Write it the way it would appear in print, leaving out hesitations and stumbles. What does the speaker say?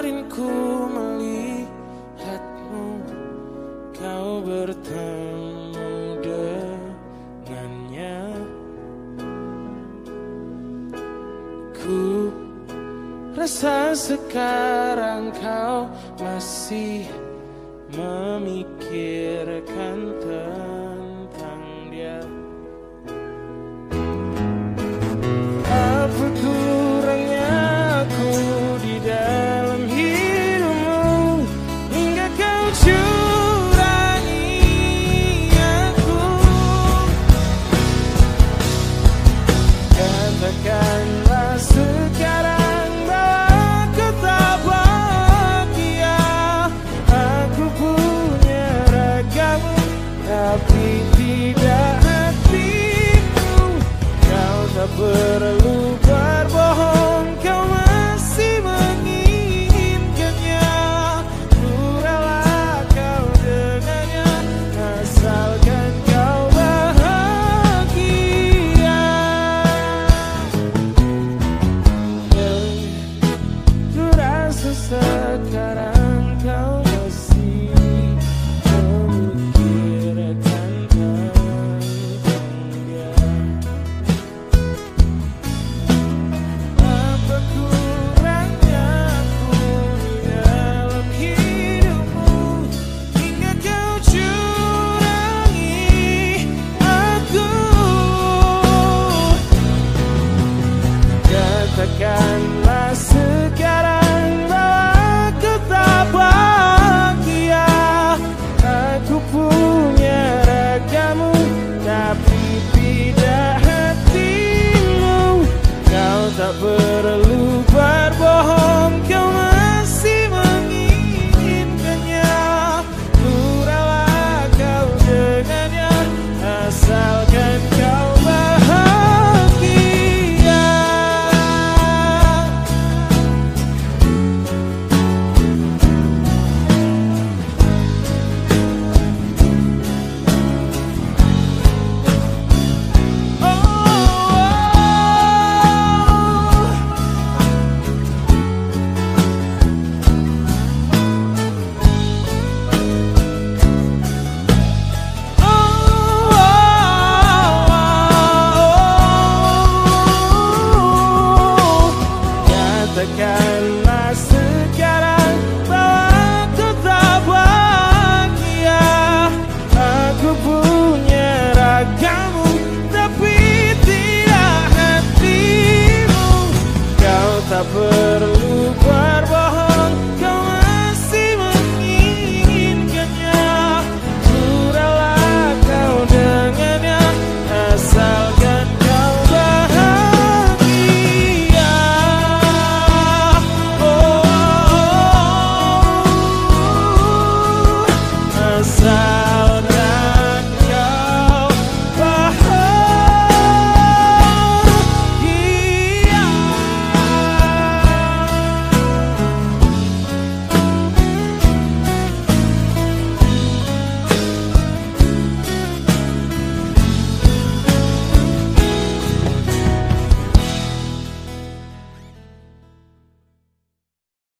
kemarin ku melihatmu, kau bertemu dengannya. Ku rasa sekarang kau masih memikirkan tentang dia. Apa kurangnya aku di dalam hidupmu hingga kau curangi aku? Katakanlah sekarang bahwa aku tak bahagia. Aku punya ragamu tapi tidak hatimu. Kau tak perlu berbohong, kau masih menginginkannya. Ku rela kau dengannya asalkan kau bahagia. Ku rasa sekarang kau masih memikirkan tentang dia. Apa kurangnya aku di dalam hidupmu hingga kau curangi aku? Katakanlah sekarang bahwa aku tak bahagia. Aku punya ragamu tapi tidak hatimu. Kau tak perlu berbohong, kau masih menginginkannya. Ku rela kau dengannya asalkan kau bahagia. Katakanlah sekarang bahwa aku tak bahagia. Aku punya ragamu tapi tidak hatimu. Kau tak perlu berbohong,